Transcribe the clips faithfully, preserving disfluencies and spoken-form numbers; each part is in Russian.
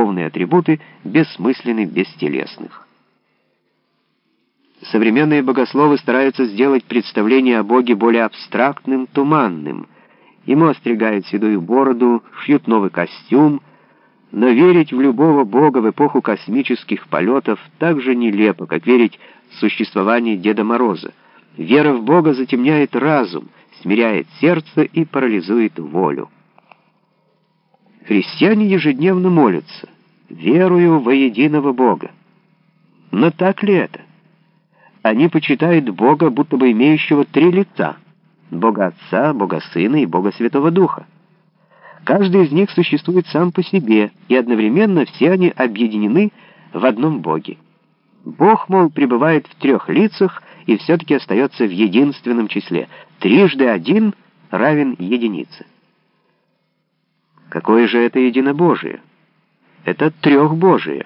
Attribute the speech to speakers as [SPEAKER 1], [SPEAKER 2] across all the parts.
[SPEAKER 1] духовные атрибуты бессмысленны, бестелесных. Современные богословы стараются сделать представление о Боге более абстрактным, туманным. Ему остригают седую бороду, шьют новый костюм, но верить в любого Бога в эпоху космических полетов так же нелепо, как верить в существование Деда Мороза. Вера в Бога затемняет разум, смиряет сердце и парализует волю. Христиане ежедневно молятся: «Верую во единого Бога». Но так ли это? Они почитают Бога, будто бы имеющего три лица: Бога Отца, Бога Сына и Бога Святого Духа. Каждый из них существует сам по себе, и одновременно все они объединены в одном Боге. Бог, мол, пребывает в трех лицах и все-таки остается в единственном числе. Трижды один равен единице. Какое же это единобожие? Это трехбожие.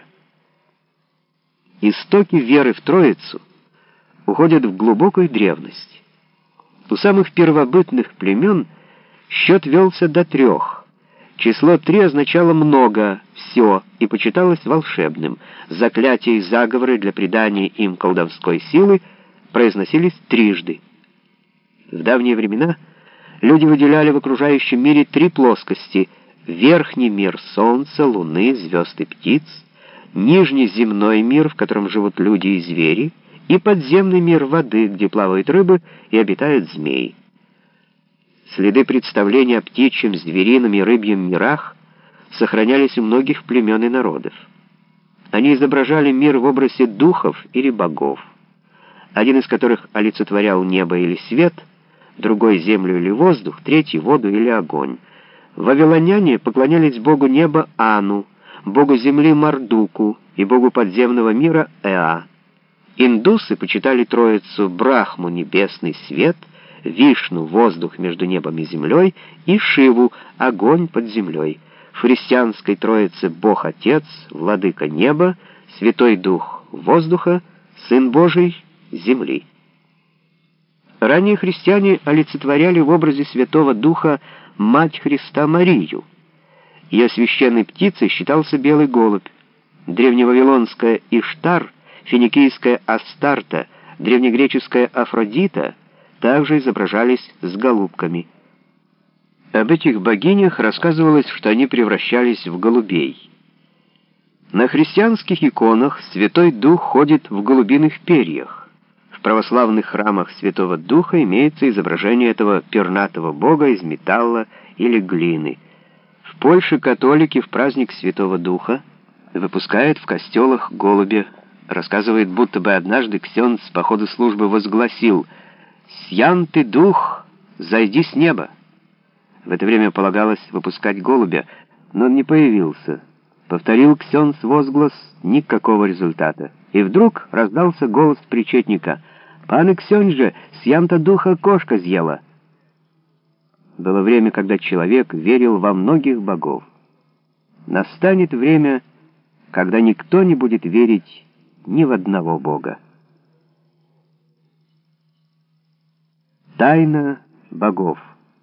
[SPEAKER 1] Истоки веры в Троицу уходят в глубокую древность. У самых первобытных племен счет велся до трех. Число три означало много, все, и почиталось волшебным. Заклятия и заговоры для придания им колдовской силы произносились трижды. В давние времена люди выделяли в окружающем мире три плоскости: верхний мир солнца, луны, звезд и птиц, нижний земной мир, в котором живут люди и звери, и подземный мир воды, где плавают рыбы и обитают змеи. Следы представления о птичьем, зверином и рыбьем мирах сохранялись у многих племен и народов. Они изображали мир в образе духов или богов, один из которых олицетворял небо или свет, другой — землю или воздух, третий — воду или огонь. Вавилоняне поклонялись богу неба Ану, богу земли Мардуку и богу подземного мира Эа. Индусы почитали Троицу Брахму — небесный свет, Вишну — воздух между небом и землей, и Шиву — огонь под землей. В христианской Троице Бог Отец, Владыка неба, Святой Дух воздуха, Сын Божий земли. Ранние христиане олицетворяли в образе Святого Духа Мать Христа Марию. Ее священной птицей считался белый голубь. Древневавилонская Иштар, финикийская Астарта, древнегреческая Афродита также изображались с голубками. Об этих богинях рассказывалось, что они превращались в голубей. На христианских иконах Святой Дух ходит в голубиных перьях. В православных храмах Святого Духа имеется изображение этого пернатого бога из металла или глины. В Польше католики в праздник Святого Духа выпускают в костелах голубя. Рассказывает, будто бы однажды ксёндз по ходу службы возгласил: «Сьян ты, дух, зайди с неба». В это время полагалось выпускать голубя, но он не появился. Повторил ксёндз возглас — никакого результата. И вдруг раздался голос причетника: «Пане ксёндже, сьян-то духа кошка съела». Было время, когда человек верил во многих богов. Настанет время, когда никто не будет верить ни в одного бога. Тайна богов.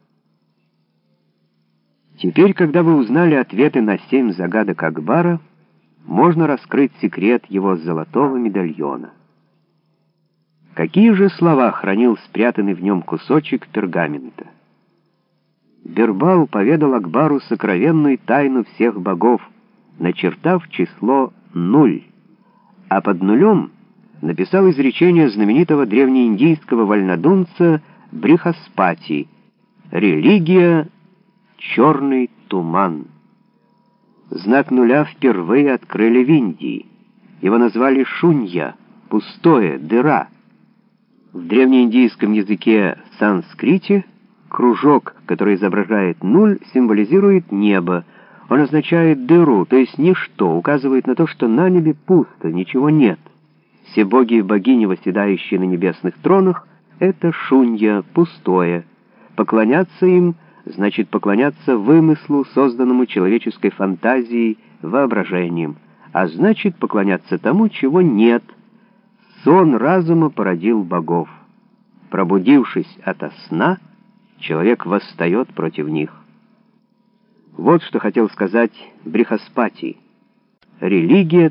[SPEAKER 1] Теперь, когда вы узнали ответы на семь загадок Акбара, можно раскрыть секрет его золотого медальона. Какие же слова хранил спрятанный в нем кусочек пергамента? Бирбал поведал Акбару сокровенную тайну всех богов, начертав число нуль, а под нулем написал изречение знаменитого древнеиндийского вольнодумца Брихаспати: «Религия — черный туман». Знак нуля впервые открыли в Индии. Его назвали шунья — пустое, дыра. В древнеиндийском языке санскрите кружок, который изображает нуль, символизирует небо. Он означает дыру, то есть ничто, указывает на то, что на небе пусто, ничего нет. Все боги и богини, восседающие на небесных тронах, — это шунья, пустое. Поклоняться им — значит поклоняться вымыслу, созданному человеческой фантазией, воображением, а значит поклоняться тому, чего нет. Сон разума породил богов. Пробудившись ото сна, человек восстает против них. Вот что хотел сказать Брихаспати. религия